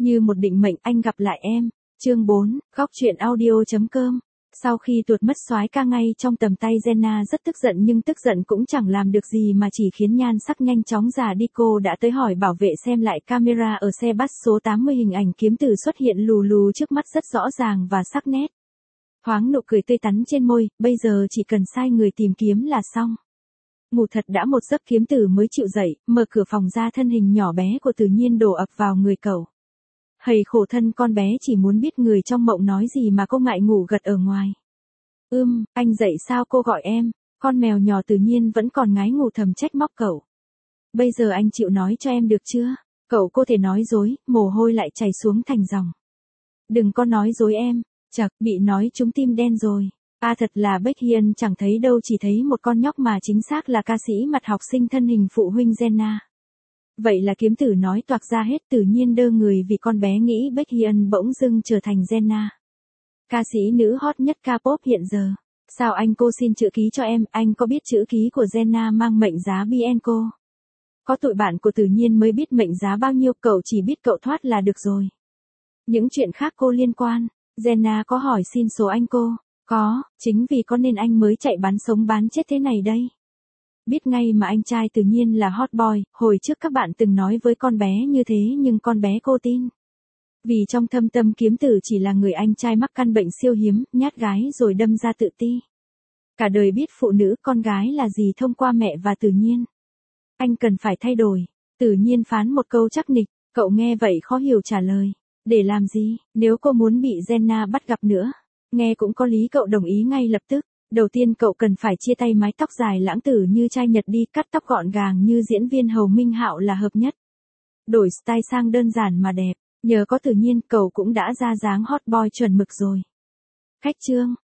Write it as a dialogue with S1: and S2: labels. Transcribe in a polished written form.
S1: Như một định mệnh anh gặp lại em. Chương 4, góc truyện audio.com. Sau khi tuột mất soái ca ngay trong tầm tay Jenna rất tức giận nhưng tức giận cũng chẳng làm được gì mà chỉ khiến nhan sắc nhanh chóng già đi. Cô đã tới hỏi bảo vệ xem lại camera ở xe bus số 80, hình ảnh kiếm tử xuất hiện lù lù trước mắt rất rõ ràng và sắc nét. Thoáng nụ cười tươi tắn trên môi, bây giờ chỉ cần sai người tìm kiếm là xong. Ngủ thật đã một giấc kiếm tử mới chịu dậy, mở cửa phòng ra thân hình nhỏ bé của Tự Nhiên đổ ập vào người cậu. Hầy khổ thân con bé chỉ muốn biết người trong mộng nói gì mà cô ngại ngủ gật ở ngoài. Anh dậy sao, cô gọi em. Con mèo nhỏ Tự Nhiên vẫn còn ngái ngủ thầm trách móc cậu. Bây giờ anh chịu nói cho em được chưa? Cậu cô thể nói dối, mồ hôi lại chảy xuống thành dòng. Đừng có nói dối em. Chật, bị nói trúng tim đen rồi. Thật là Baekhyun chẳng thấy đâu, chỉ thấy một con nhóc mà chính xác là ca sĩ mặt học sinh thân hình phụ huynh Jenna. Vậy là kiếm tử nói toạc ra hết. Tự Nhiên đơ người vì con bé nghĩ Baekhyun bỗng dưng trở thành Jenna, ca sĩ nữ hot nhất K-pop hiện giờ. Sao anh, cô xin chữ ký cho em, anh có biết chữ ký của Jenna mang mệnh giá Bienco? Có tụi bạn của Tự Nhiên mới biết mệnh giá bao nhiêu, cậu chỉ biết cậu thoát là được rồi. Những chuyện khác cô liên quan. Jenna có hỏi xin số anh cô? Có, chính vì có nên anh mới chạy bán sống bán chết thế này đây. Biết ngay mà anh trai Tự Nhiên là hot boy, hồi trước các bạn từng nói với con bé như thế nhưng con bé cô tin. Vì trong thâm tâm kiếm tử chỉ là người anh trai mắc căn bệnh siêu hiếm, nhát gái rồi đâm ra tự ti. Cả đời biết phụ nữ con gái là gì thông qua mẹ và Tự Nhiên. Anh cần phải thay đổi. Tự Nhiên phán một câu chắc nịch, cậu nghe vậy khó hiểu trả lời. Để làm gì, nếu cô muốn bị Jenna bắt gặp nữa? Nghe cũng có lý, cậu đồng ý ngay lập tức. Đầu tiên cậu cần phải chia tay mái tóc dài lãng tử như trai Nhật đi, cắt tóc gọn gàng như diễn viên Hầu Minh Hạo là hợp nhất. Đổi style sang đơn giản mà đẹp. Nhờ có Tự Nhiên cậu cũng đã ra dáng hot boy chuẩn mực rồi. Khách trương,